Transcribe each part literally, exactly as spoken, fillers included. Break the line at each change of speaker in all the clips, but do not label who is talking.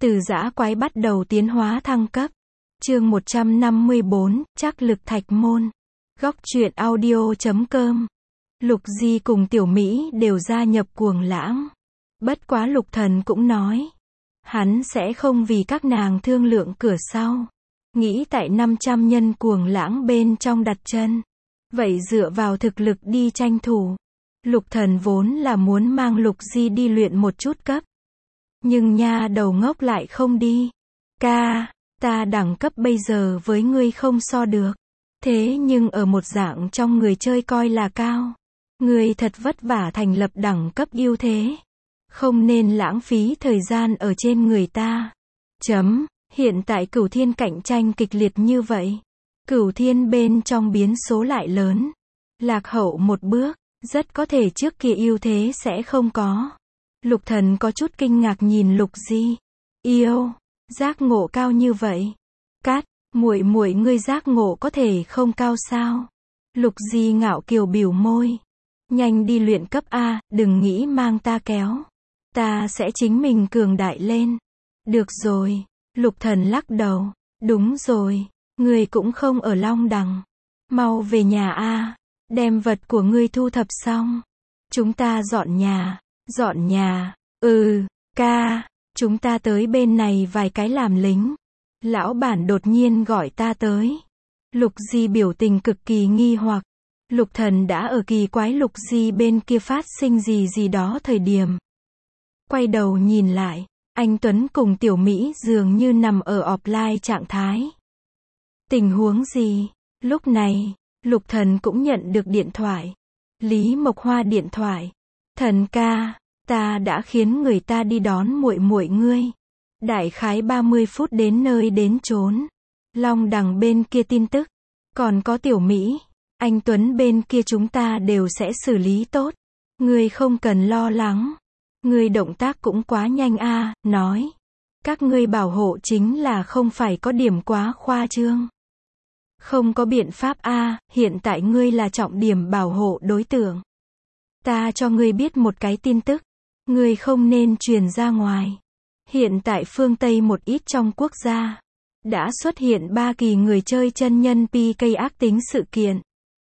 Từ dã quái bắt đầu tiến hóa thăng cấp. Chương một trăm năm mươi bốn, trắc lực thạch môn. Góc truyện audio chấm com. Lục Di cùng Tiểu Mỹ đều gia nhập Cuồng Lãng. Bất quá Lục Thần cũng nói, hắn sẽ không vì các nàng thương lượng cửa sau. Nghĩ tại năm trăm nhân Cuồng Lãng bên trong đặt chân. Vậy dựa vào thực lực đi tranh thủ. Lục Thần vốn là muốn mang Lục Di đi luyện một chút cấp. Nhưng nha đầu ngốc lại không đi. Ca, ta đẳng cấp bây giờ với ngươi không so được. Thế nhưng ở một dạng trong người chơi coi là cao. Ngươi thật vất vả thành lập đẳng cấp ưu thế. Không nên lãng phí thời gian ở trên người ta. Chấm, hiện tại Cửu Thiên cạnh tranh kịch liệt như vậy. Cửu Thiên bên trong biến số lại lớn. Lạc hậu một bước, rất có thể trước kia ưu thế sẽ không có. Lục Thần có chút kinh ngạc nhìn Lục Di. Yêu, giác ngộ cao như vậy. Cát, muội muội ngươi giác ngộ có thể không cao sao? Lục Di ngạo kiều biểu môi. Nhanh đi luyện cấp A, đừng nghĩ mang ta kéo. Ta sẽ chính mình cường đại lên. Được rồi. Lục Thần lắc đầu. Đúng rồi. Ngươi cũng không ở Long Đằng. Mau về nhà A. Đem vật của ngươi thu thập xong. Chúng ta dọn nhà. Dọn nhà. Ừ, ca. Chúng ta tới bên này vài cái làm lính. Lão bản đột nhiên gọi ta tới. Lục Di biểu tình cực kỳ nghi hoặc. Lục Thần đã ở kỳ quái Lục Di bên kia phát sinh gì gì đó thời điểm. Quay đầu nhìn lại. Anh Tuấn cùng Tiểu Mỹ dường như nằm ở offline trạng thái. Tình huống gì? Lúc này, Lục Thần cũng nhận được điện thoại. Lý Mộc Hoa điện thoại. Thần ca, ta đã khiến người ta đi đón muội muội ngươi. Đại khái ba mươi phút đến nơi đến chốn. Long Đằng bên kia tin tức. Còn có Tiểu Mỹ, anh Tuấn bên kia chúng ta đều sẽ xử lý tốt. Ngươi không cần lo lắng. Ngươi động tác cũng quá nhanh a, nói. Các ngươi bảo hộ chính là không phải có điểm quá khoa trương. Không có biện pháp a, hiện tại ngươi là trọng điểm bảo hộ đối tượng. Ta cho ngươi biết một cái tin tức. Ngươi không nên truyền ra ngoài. Hiện tại phương Tây một ít trong quốc gia. Đã xuất hiện ba kỳ người chơi chân nhân pê ca ác tính sự kiện.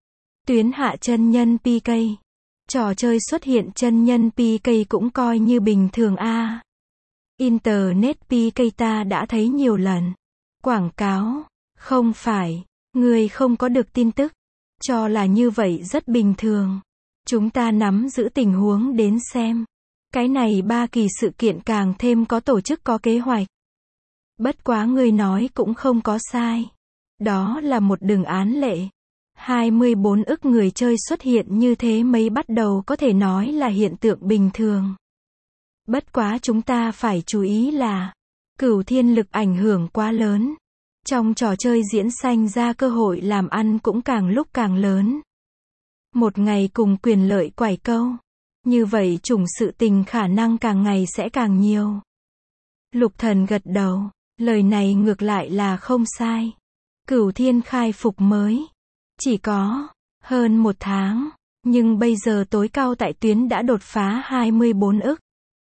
Tuyến hạ chân nhân pê ca. Trò chơi xuất hiện chân nhân pê ca cũng coi như bình thường a. Internet pê ca ta đã thấy nhiều lần. Quảng cáo. Không phải. Ngươi không có được tin tức. Cho là như vậy rất bình thường. Chúng ta nắm giữ tình huống đến xem. Cái này ba kỳ sự kiện càng thêm có tổ chức có kế hoạch. Bất quá ngươi nói cũng không có sai. Đó là một đường án lệ. hai mươi bốn ức người chơi xuất hiện như thế mấy bắt đầu có thể nói là hiện tượng bình thường. Bất quá chúng ta phải chú ý là Cửu Thiên lực ảnh hưởng quá lớn. Trong trò chơi diễn sanh ra cơ hội làm ăn cũng càng lúc càng lớn. Một ngày cùng quyền lợi quải câu. Như vậy chủng sự tình khả năng càng ngày sẽ càng nhiều. Lục Thần gật đầu. Lời này ngược lại là không sai. Cửu Thiên khai phục mới. Chỉ có hơn một tháng. Nhưng bây giờ tối cao tại tuyến đã đột phá hai mươi bốn ức.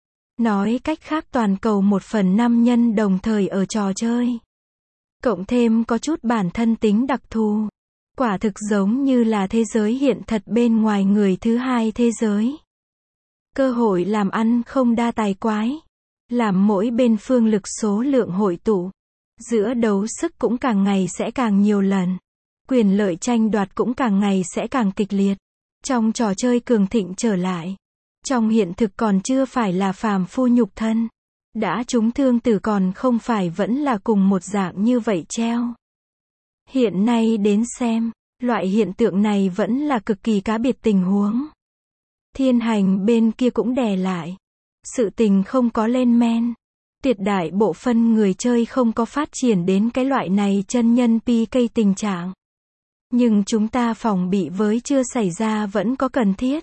Nói cách khác toàn cầu một phần năm nhân đồng thời ở trò chơi. Cộng thêm có chút bản thân tính đặc thù. Quả thực giống như là thế giới hiện thật bên ngoài người thứ hai thế giới. Cơ hội làm ăn không đa tài quái. Làm mỗi bên phương lực số lượng hội tụ. Giữa đấu sức cũng càng ngày sẽ càng nhiều lần. Quyền lợi tranh đoạt cũng càng ngày sẽ càng kịch liệt. Trong trò chơi cường thịnh trở lại. Trong hiện thực còn chưa phải là phàm phu nhục thân. Đã trúng thương tử còn không phải vẫn là cùng một dạng như vậy treo. Hiện nay đến xem, loại hiện tượng này vẫn là cực kỳ cá biệt tình huống. Thiên Hành bên kia cũng đè lại. Sự tình không có lên men. Tuyệt đại bộ phân người chơi không có phát triển đến cái loại này chân nhân pê ca tình trạng. Nhưng chúng ta phòng bị với chưa xảy ra vẫn có cần thiết.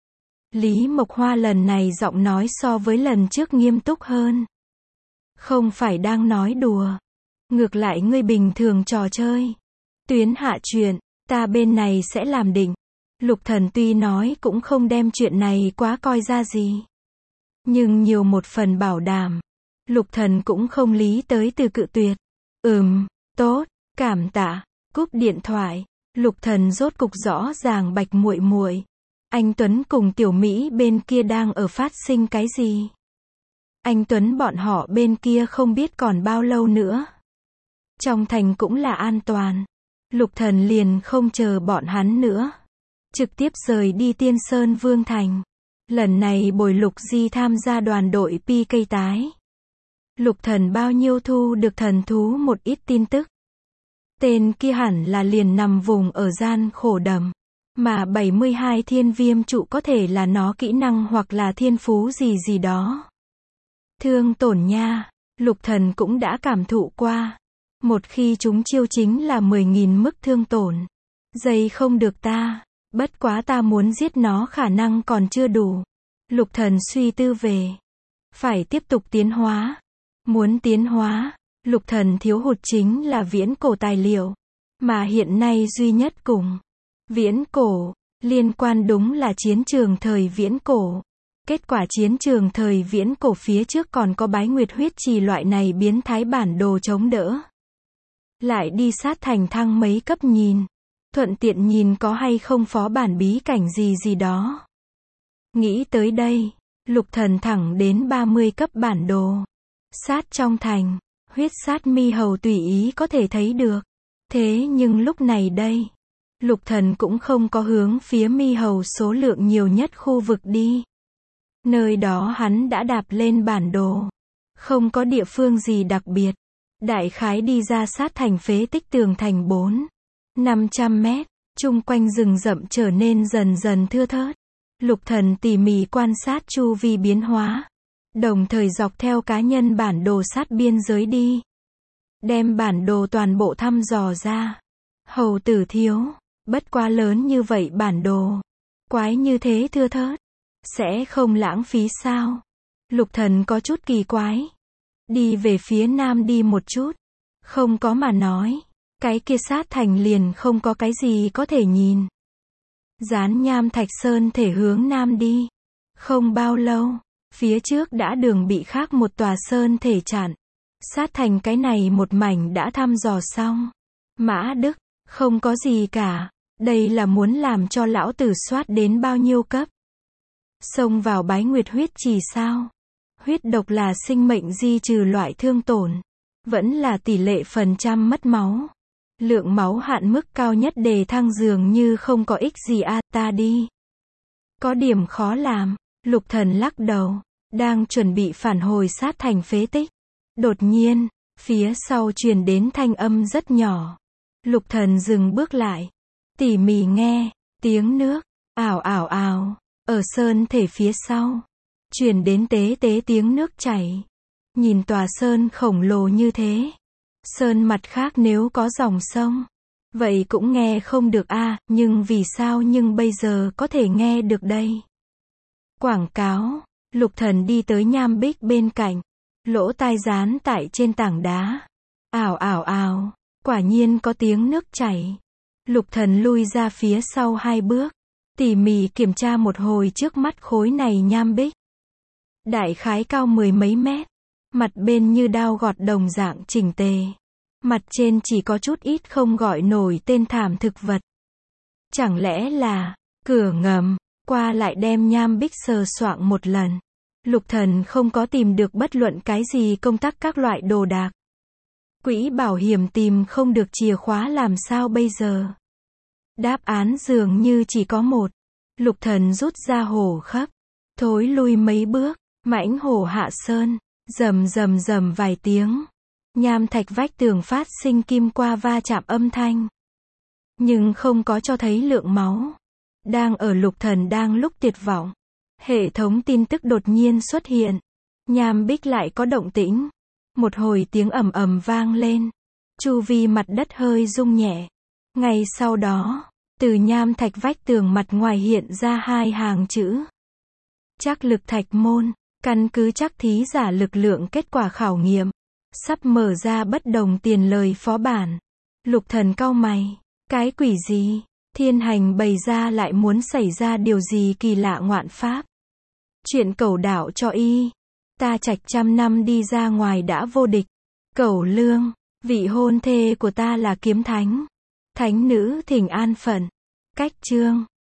Lý Mộc Hoa lần này giọng nói so với lần trước nghiêm túc hơn. Không phải đang nói đùa. Ngược lại ngươi bình thường trò chơi. Tuyến hạ chuyện, ta bên này sẽ làm định. Lục Thần tuy nói cũng không đem chuyện này quá coi ra gì. Nhưng nhiều một phần bảo đảm. Lục Thần cũng không lý tới từ cự tuyệt. Ừm, tốt, cảm tạ. Cúp điện thoại, Lục Thần rốt cục rõ ràng bạch muội muội. Anh Tuấn cùng Tiểu Mỹ bên kia đang ở phát sinh cái gì? Anh Tuấn bọn họ bên kia không biết còn bao lâu nữa. Trong thành cũng là an toàn. Lục Thần liền không chờ bọn hắn nữa. Trực tiếp rời đi Tiên Sơn Vương Thành. Lần này bồi Lục Di tham gia đoàn đội pê ca tái. Lục Thần bao nhiêu thu được thần thú một ít tin tức. Tên kia hẳn là liền nằm vùng ở gian khổ đầm. Mà bảy mươi hai thiên viêm trụ có thể là nó kỹ năng hoặc là thiên phú gì gì đó. Thương tổn nha, Lục Thần cũng đã cảm thụ qua. Một khi chúng chiêu chính là mười nghìn mức thương tổn. Dây không được ta, bất quá ta muốn giết nó khả năng còn chưa đủ. Lục Thần suy tư về. Phải tiếp tục tiến hóa. Muốn tiến hóa, Lục Thần thiếu hụt chính là viễn cổ tài liệu. Mà hiện nay duy nhất cùng viễn cổ, liên quan đúng là chiến trường thời viễn cổ. Kết quả chiến trường thời viễn cổ phía trước còn có bái nguyệt huyết trì loại này biến thái bản đồ chống đỡ. Lại đi sát thành thăng mấy cấp nhìn. Thuận tiện nhìn có hay không phó bản bí cảnh gì gì đó. Nghĩ tới đây, Lục Thần thẳng đến ba mươi cấp bản đồ. Sát trong thành, huyết sát mi hầu tùy ý có thể thấy được. Thế nhưng lúc này đây, Lục Thần cũng không có hướng phía mi hầu số lượng nhiều nhất khu vực đi. Nơi đó hắn đã đạp lên bản đồ. Không có địa phương gì đặc biệt. Đại khái đi ra sát thành phế tích tường thành bốn năm trăm mét, chung quanh rừng rậm trở nên dần dần thưa thớt. Lục Thần tỉ mỉ quan sát chu vi biến hóa. Đồng thời dọc theo cá nhân bản đồ sát biên giới đi. Đem bản đồ toàn bộ thăm dò ra. Hầu tử thiếu, bất quá lớn như vậy bản đồ. Quái như thế thưa thớt. Sẽ không lãng phí sao? Lục Thần có chút kỳ quái. Đi về phía nam đi một chút. Không có mà nói. Cái kia sát thành liền không có cái gì có thể nhìn. Gián nham thạch sơn thể hướng nam đi. Không bao lâu, phía trước đã đường bị khác một tòa sơn thể chặn. Sát thành cái này một mảnh đã thăm dò xong. Mã Đức, không có gì cả. Đây là muốn làm cho lão tử soát đến bao nhiêu cấp. Xông vào bái nguyệt huyết trì sao? Huyết độc là sinh mệnh di trừ loại thương tổn. Vẫn là tỷ lệ phần trăm mất máu. Lượng máu hạn mức cao nhất đề thăng dường như không có ích gì a, à, ta đi. Có điểm khó làm. Lục Thần lắc đầu. Đang chuẩn bị phản hồi sát thành phế tích. Đột nhiên, phía sau truyền đến thanh âm rất nhỏ. Lục Thần dừng bước lại. Tỉ mỉ nghe, tiếng nước, ào ào ào, ở sơn thể phía sau. Truyền đến tế tế tiếng nước chảy. Nhìn tòa sơn khổng lồ như thế. Sơn mặt khác nếu có dòng sông. Vậy cũng nghe không được a, à, nhưng vì sao nhưng bây giờ có thể nghe được đây? Quảng cáo, Lục Thần đi tới nham bích bên cạnh. Lỗ tai dán tại trên tảng đá. Ào ào ào, quả nhiên có tiếng nước chảy. Lục Thần lui ra phía sau hai bước. Tỉ mỉ kiểm tra một hồi trước mắt khối này nham bích. Đại khái cao mười mấy mét. Mặt bên như đao gọt đồng dạng chỉnh tề. Mặt trên chỉ có chút ít không gọi nổi tên thảm thực vật. Chẳng lẽ là cửa ngầm, qua lại đem nham bích sờ soạng một lần. Lục Thần không có tìm được bất luận cái gì công tắc các loại đồ đạc. Quỹ bảo hiểm tìm không được chìa khóa làm sao bây giờ? Đáp án dường như chỉ có một. Lục Thần rút ra hổ khắp. Thối lui mấy bước, mãnh hổ hạ sơn. Rầm rầm rầm vài tiếng. Nham thạch vách tường phát sinh kim qua va chạm âm thanh. Nhưng không có cho thấy lượng máu. Đang ở Lục Thần đang lúc tuyệt vọng. Hệ thống tin tức đột nhiên xuất hiện. Nham bích lại có động tĩnh. Một hồi tiếng ầm ầm vang lên. Chu vi mặt đất hơi rung nhẹ. Ngay sau đó, từ nham thạch vách tường mặt ngoài hiện ra hai hàng chữ. Trắc lực thạch môn, căn cứ trắc thí giả lực lượng kết quả khảo nghiệm. Sắp mở ra bất đồng tiền lời phó bản. Lục Thần cau mày. Cái quỷ gì? Thiên hành bày ra lại muốn xảy ra điều gì kỳ lạ ngoạn pháp? Chuyện cầu đảo cho y. Ta trạch trăm năm đi ra ngoài đã vô địch. Cẩu Lương, vị hôn thê của ta là Kiếm Thánh. Thánh nữ thỉnh an phận. Cách chương